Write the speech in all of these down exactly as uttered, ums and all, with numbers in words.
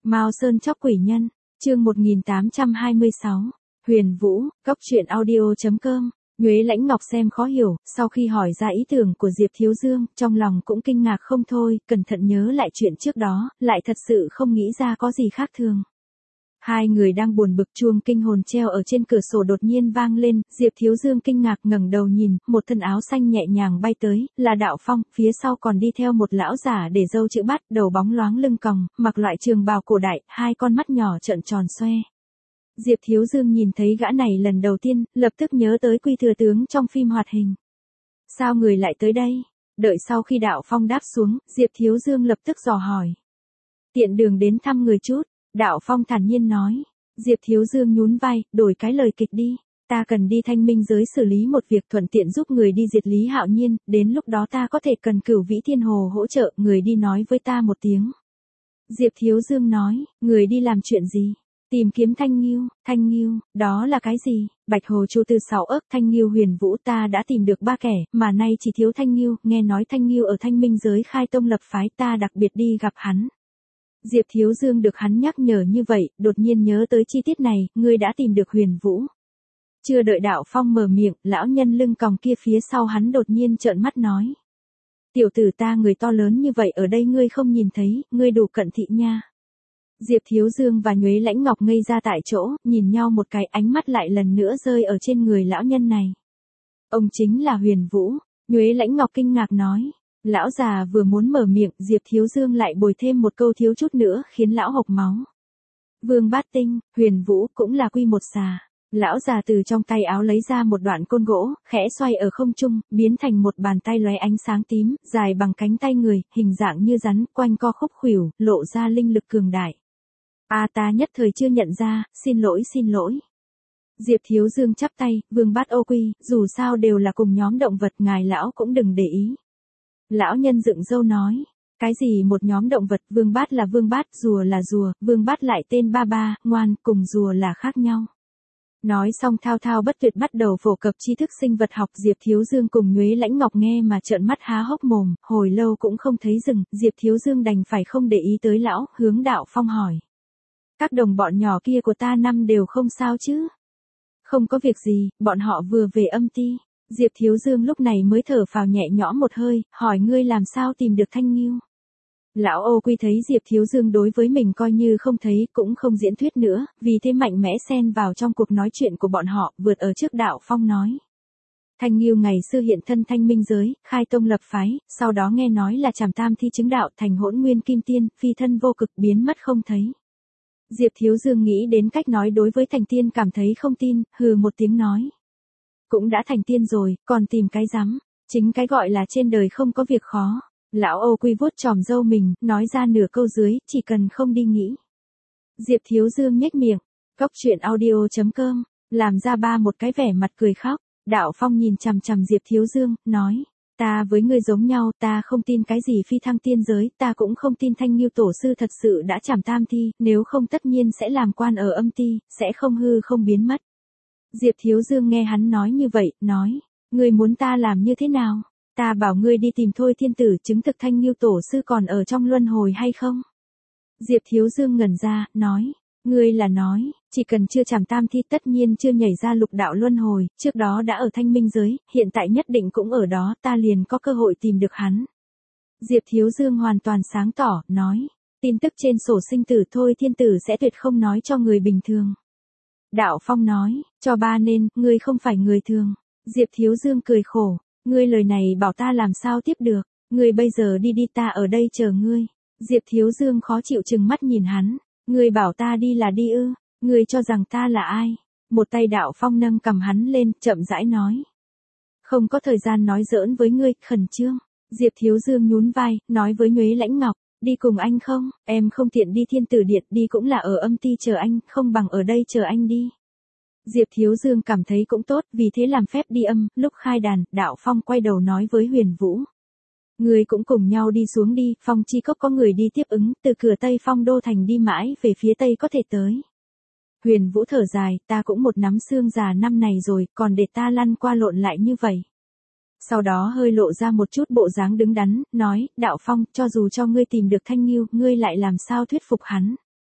Mao Sơn chóc quỷ nhân, chương một nghìn tám trăm hai mươi sáu, Huyền Vũ, Cốc truyện audio chấm com. Nhuế Lãnh Ngọc xem khó hiểu, sau khi hỏi ra ý tưởng của Diệp Thiếu Dương, trong lòng cũng kinh ngạc không thôi, cẩn thận nhớ lại chuyện trước đó, lại thật sự không nghĩ ra có gì khác thường. Hai người đang buồn bực, chuông kinh hồn treo ở trên cửa sổ đột nhiên vang lên, Diệp Thiếu Dương kinh ngạc ngẩng đầu nhìn, một thân áo xanh nhẹ nhàng bay tới, là Đạo Phong, phía sau còn đi theo một lão giả để râu chữ bát, đầu bóng loáng lưng còng, mặc loại trường bào cổ đại, hai con mắt nhỏ trợn tròn xoe. Diệp Thiếu Dương nhìn thấy gã này lần đầu tiên, lập tức nhớ tới Quy Thừa Tướng trong phim hoạt hình. Sao người lại tới đây? Đợi sau khi Đạo Phong đáp xuống, Diệp Thiếu Dương lập tức dò hỏi. Tiện đường đến thăm người chút. Đạo Phong thản nhiên nói. Diệp Thiếu Dương nhún vai, đổi cái lời kịch đi. Ta cần đi Thanh Minh giới xử lý một việc, thuận tiện giúp người đi diệt Lý Hạo Nhiên, đến lúc đó ta có thể cần Cửu Vĩ Thiên Hồ hỗ trợ, người đi nói với ta một tiếng. Diệp Thiếu Dương nói, người đi làm chuyện gì? Tìm kiếm Thanh Ngưu. Thanh Ngưu, đó là cái gì? Bạch Hồ Chu từ sáu ức, Thanh Ngưu Huyền Vũ, ta đã tìm được ba kẻ, mà nay chỉ thiếu Thanh Ngưu, nghe nói Thanh Ngưu ở Thanh Minh giới khai tông lập phái, ta đặc biệt đi gặp hắn. Diệp Thiếu Dương được hắn nhắc nhở như vậy, đột nhiên nhớ tới chi tiết này, ngươi đã tìm được Huyền Vũ. Chưa đợi Đạo Phong mở miệng, lão nhân lưng còng kia phía sau hắn đột nhiên trợn mắt nói. Tiểu tử ta người to lớn như vậy ở đây ngươi không nhìn thấy, ngươi đủ cận thị nha. Diệp Thiếu Dương và Nhuế Lãnh Ngọc ngây ra tại chỗ, nhìn nhau một cái, ánh mắt lại lần nữa rơi ở trên người lão nhân này. Ông chính là Huyền Vũ, Nhuế Lãnh Ngọc kinh ngạc nói. Lão già vừa muốn mở miệng, Diệp Thiếu Dương lại bồi thêm một câu thiếu chút nữa, khiến lão hộc máu. Vương Bát Tinh, Huyền Vũ cũng là quy một xà. Lão già từ trong tay áo lấy ra một đoạn côn gỗ, khẽ xoay ở không trung, biến thành một bàn tay lóe ánh sáng tím, dài bằng cánh tay người, hình dạng như rắn, quanh co khúc khuỷu, lộ ra linh lực cường đại. A ta nhất thời chưa nhận ra, xin lỗi xin lỗi. Diệp Thiếu Dương chắp tay, Vương Bát Ô Quy, dù sao đều là cùng nhóm động vật, ngài lão cũng đừng để ý. Lão nhân dựng râu nói, cái gì một nhóm động vật, Vương Bát là Vương Bát, rùa là rùa, Vương Bát lại tên ba ba, ngoan, cùng rùa là khác nhau. Nói xong thao thao bất tuyệt bắt đầu phổ cập tri thức sinh vật học, Diệp Thiếu Dương cùng Nhuế Lãnh Ngọc nghe mà trợn mắt há hốc mồm, hồi lâu cũng không thấy dừng, Diệp Thiếu Dương đành phải không để ý tới lão, hướng Đạo Phong hỏi. Các đồng bọn nhỏ kia của ta năm đều không sao chứ? Không có việc gì, bọn họ vừa về âm ti. Diệp Thiếu Dương lúc này mới thở phào nhẹ nhõm một hơi, hỏi ngươi làm sao tìm được Thanh Ngưu. Lão Ô Quy thấy Diệp Thiếu Dương đối với mình coi như không thấy, cũng không diễn thuyết nữa, vì thế mạnh mẽ xen vào trong cuộc nói chuyện của bọn họ, vượt ở trước Đạo Phong nói. Thanh Ngưu ngày xưa hiện thân Thanh Minh giới, khai tông lập phái, sau đó nghe nói là trảm tam thi chứng đạo thành hỗn nguyên kim tiên, phi thân vô cực biến mất không thấy. Diệp Thiếu Dương nghĩ đến cách nói đối với thành tiên cảm thấy không tin, hừ một tiếng nói. Cũng đã thành tiên rồi, còn tìm cái rắm, chính cái gọi là trên đời không có việc khó. Lão Ô Quy vuốt chòm râu mình, nói ra nửa câu dưới, chỉ cần không đi nghĩ. Diệp Thiếu Dương nhếch miệng, Cốc truyện audio chấm com, làm ra ba một cái vẻ mặt cười khóc. Đạo Phong nhìn chằm chằm Diệp Thiếu Dương, nói, ta với ngươi giống nhau, ta không tin cái gì phi thăng tiên giới, ta cũng không tin Thanh Ngưu tổ sư thật sự đã trảm tam thi, nếu không tất nhiên sẽ làm quan ở âm ti, sẽ không hư không biến mất. Diệp Thiếu Dương nghe hắn nói như vậy, nói, ngươi muốn ta làm như thế nào? Ta bảo ngươi đi tìm Thôi Thiên Tử chứng thực Thanh Ngưu tổ sư còn ở trong luân hồi hay không? Diệp Thiếu Dương ngẩn ra, nói, ngươi là nói, chỉ cần chưa trảm tam thi tất nhiên chưa nhảy ra lục đạo luân hồi, trước đó đã ở Thanh Minh giới, hiện tại nhất định cũng ở đó, ta liền có cơ hội tìm được hắn. Diệp Thiếu Dương hoàn toàn sáng tỏ, nói, tin tức trên sổ sinh tử Thôi Thiên Tử sẽ tuyệt không nói cho người bình thường. Đạo Phong nói, cho ba nên, ngươi không phải người thường. Diệp Thiếu Dương cười khổ, ngươi lời này bảo ta làm sao tiếp được, ngươi bây giờ đi đi ta ở đây chờ ngươi. Diệp Thiếu Dương khó chịu chừng mắt nhìn hắn, ngươi bảo ta đi là đi ư, ngươi cho rằng ta là ai? Một tay Đạo Phong nâng cầm hắn lên, chậm rãi nói. Không có thời gian nói giỡn với ngươi, khẩn trương. Diệp Thiếu Dương nhún vai, nói với Nhuế Lãnh Ngọc, đi cùng anh không, em không tiện đi Thiên Tử Điện, đi cũng là ở âm ti chờ anh, không bằng ở đây chờ anh đi. Diệp Thiếu Dương cảm thấy cũng tốt, vì thế làm phép đi âm, lúc khai đàn, Đạo Phong quay đầu nói với Huyền Vũ. Người cũng cùng nhau đi xuống đi, Phong Chi Cốc có người đi tiếp ứng, từ cửa Tây Phong Đô Thành đi mãi về phía Tây có thể tới. Huyền Vũ thở dài, ta cũng một nắm xương già năm này rồi, còn để ta lăn qua lộn lại như vậy. Sau đó hơi lộ ra một chút bộ dáng đứng đắn, nói, Đạo Phong, cho dù cho ngươi tìm được Thanh Ngưu, ngươi lại làm sao thuyết phục hắn.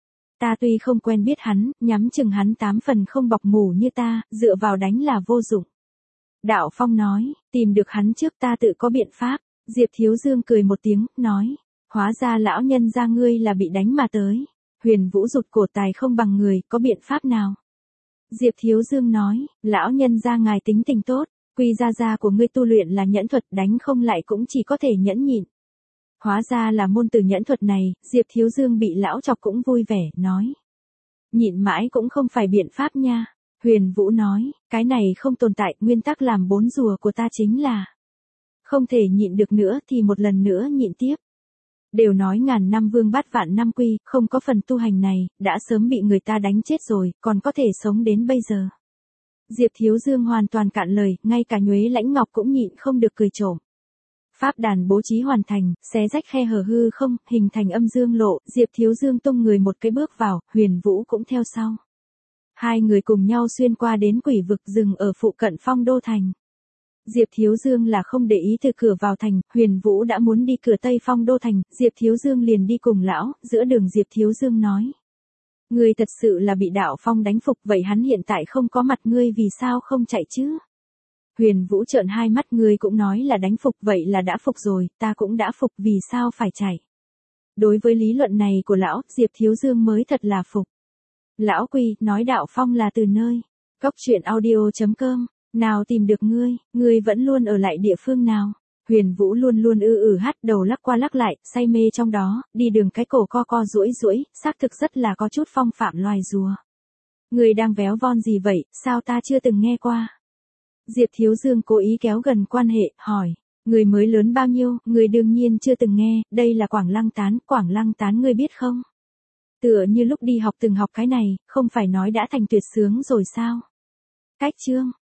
Ta tuy không quen biết hắn, nhắm chừng hắn tám phần không bọc mủ như ta, dựa vào đánh là vô dụng. Đạo Phong nói, tìm được hắn trước ta tự có biện pháp. Diệp Thiếu Dương cười một tiếng, nói, hóa ra lão nhân gia ngươi là bị đánh mà tới. Huyền Vũ rụt cổ, tài không bằng người, có biện pháp nào? Diệp Thiếu Dương nói, lão nhân gia ngài tính tình tốt, quy gia gia của ngươi tu luyện là nhẫn thuật, đánh không lại cũng chỉ có thể nhẫn nhịn. Hóa ra là môn từ nhẫn thuật này, Diệp Thiếu Dương bị lão chọc cũng vui vẻ, nói. Nhịn mãi cũng không phải biện pháp nha. Huyền Vũ nói, cái này không tồn tại, nguyên tắc làm bốn rùa của ta chính là không thể nhịn được nữa thì một lần nữa nhịn tiếp. Đều nói ngàn năm vương bát vạn năm quy, không có phần tu hành này, đã sớm bị người ta đánh chết rồi, còn có thể sống đến bây giờ. Diệp Thiếu Dương hoàn toàn cạn lời, ngay cả Nhuế Lãnh Ngọc cũng nhịn không được cười trộm. Pháp đàn bố trí hoàn thành, xé rách khe hở hư không, hình thành âm dương lộ, Diệp Thiếu Dương tung người một cái bước vào, Huyền Vũ cũng theo sau. Hai người cùng nhau xuyên qua đến quỷ vực, rừng ở phụ cận Phong Đô Thành. Diệp Thiếu Dương là không để ý từ cửa vào thành, Huyền Vũ đã muốn đi cửa Tây Phong Đô Thành, Diệp Thiếu Dương liền đi cùng lão, giữa đường Diệp Thiếu Dương nói. Ngươi thật sự là bị Đạo Phong đánh phục, vậy hắn hiện tại không có mặt ngươi vì sao không chạy chứ? Huyền Vũ trợn hai mắt, ngươi cũng nói là đánh phục, vậy là đã phục rồi, ta cũng đã phục, vì sao phải chạy? Đối với lý luận này của lão, Diệp Thiếu Dương mới thật là phục. Lão Quy, nói Đạo Phong là từ nơi cốc truyện audio chấm com, nào tìm được ngươi, ngươi vẫn luôn ở lại địa phương nào? Huyền Vũ luôn luôn ư ử hát, đầu lắc qua lắc lại, say mê trong đó, đi đường cái cổ co co duỗi duỗi, xác thực rất là có chút phong phạm loài rùa. Ngươi đang véo von gì vậy, sao ta chưa từng nghe qua? Diệp Thiếu Dương cố ý kéo gần quan hệ, hỏi, người mới lớn bao nhiêu, người đương nhiên chưa từng nghe, đây là Quảng Lăng Tán, Quảng Lăng Tán ngươi biết không? Tựa như lúc đi học từng học cái này, không phải nói đã thành tuyệt sướng rồi sao? Cách chương